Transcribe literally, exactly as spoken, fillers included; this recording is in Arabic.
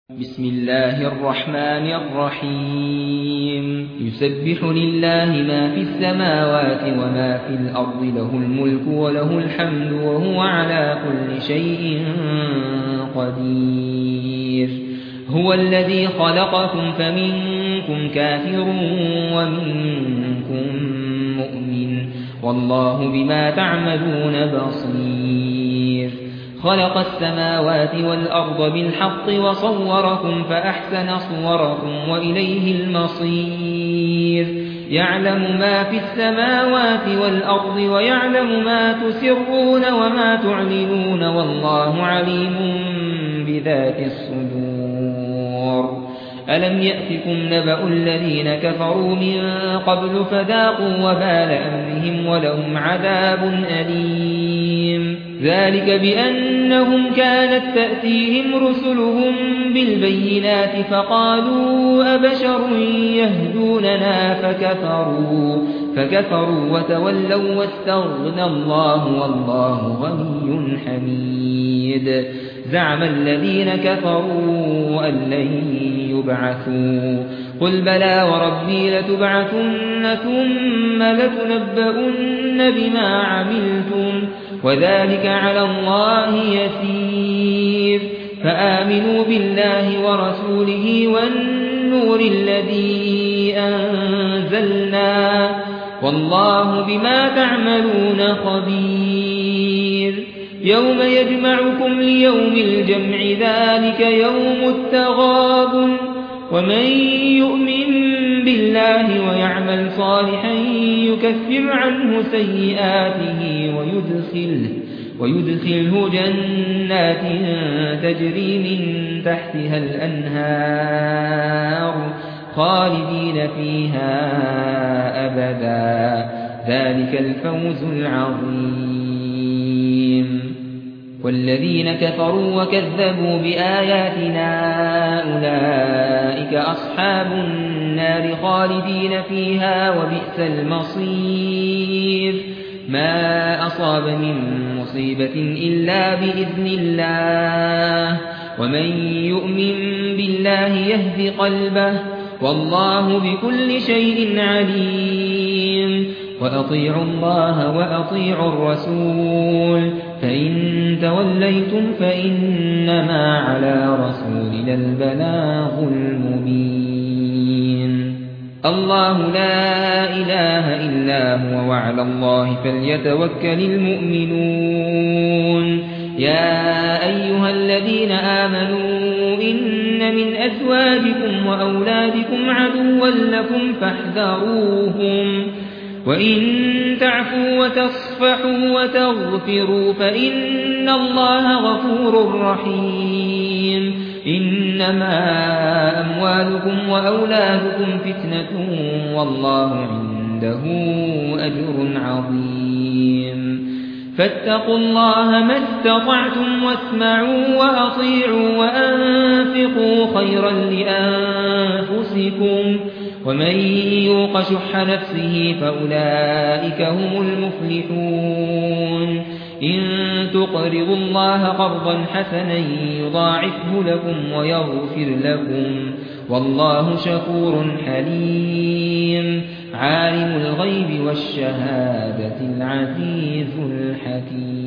بسم الله الرحمن الرحيم يسبح لله ما في السماوات وما في الأرض له الملك وله الحمد وهو على كل شيء قدير هو الذي خلقكم فمنكم كافر ومنكم مؤمن والله بما تعملون بصير خلق السماوات والأرض بالحق وصوركم فأحسن صوركم وإليه المصير يعلم ما في السماوات والأرض ويعلم ما تسرون وما تعلنون والله عليم بذات الصدور ألم يأتكم نبأ الذين كفروا من قبل فذاقوا وبال أمرهم ولهم عذاب أليم ذلك بأنهم كانت تأتيهم رسلهم بالبينات فقالوا أبشر يهدوننا فكفروا فكفروا وتولوا واستغنى الله والله غني حميد زعم الذين كفروا أن لن يبعثوا قل بلى وربي لتبعثن ثم لتنبؤن بما عملتم وذلك على الله يسير فآمنوا بالله ورسوله والنور الذي أنزلنا والله بما تعملون خبير يوم يجمعكم ليوم الجمع ذلك يوم التغابن ومن يؤمن بالله ويعمل صالحا يكفر عنه سيئاته ويدخله, ويدخله جنات تجري من تحتها الأنهار خالدين فيها أبدا ذلك الفوز العظيم والذين كفروا وكذبوا بآياتنا أولئك أصحاب النار خالدين فيها وبئس المصير ما أصاب من مصيبة إلا بإذن الله ومن يؤمن بالله يهد قلبه والله بكل شيء عليم وأطيعوا الله وأطيعوا الرسول فإن توليتم فإنما على رسولنا البلاغ المبين الله لا إله إلا هو وعلى الله فليتوكل المؤمنون يا أيها الذين آمنوا إن من أزواجكم وأولادكم عدوا لكم فاحذروهم وإن تعفوا وتصفحوا وتغفروا فإن الله غفور رحيم إنما أموالكم وأولادكم فتنة والله عنده أجر عظيم فاتقوا الله ما استطعتم واسمعوا وأطيعوا وأنفقوا خيرا لأنفسكم ومن يوق شح نفسه فأولئك هم المفلحون إن تقرضوا الله قرضا حسنا يضاعفه لكم ويغفر لكم والله شكور حليم عالم الغيب والشهادة العزيز الحكيم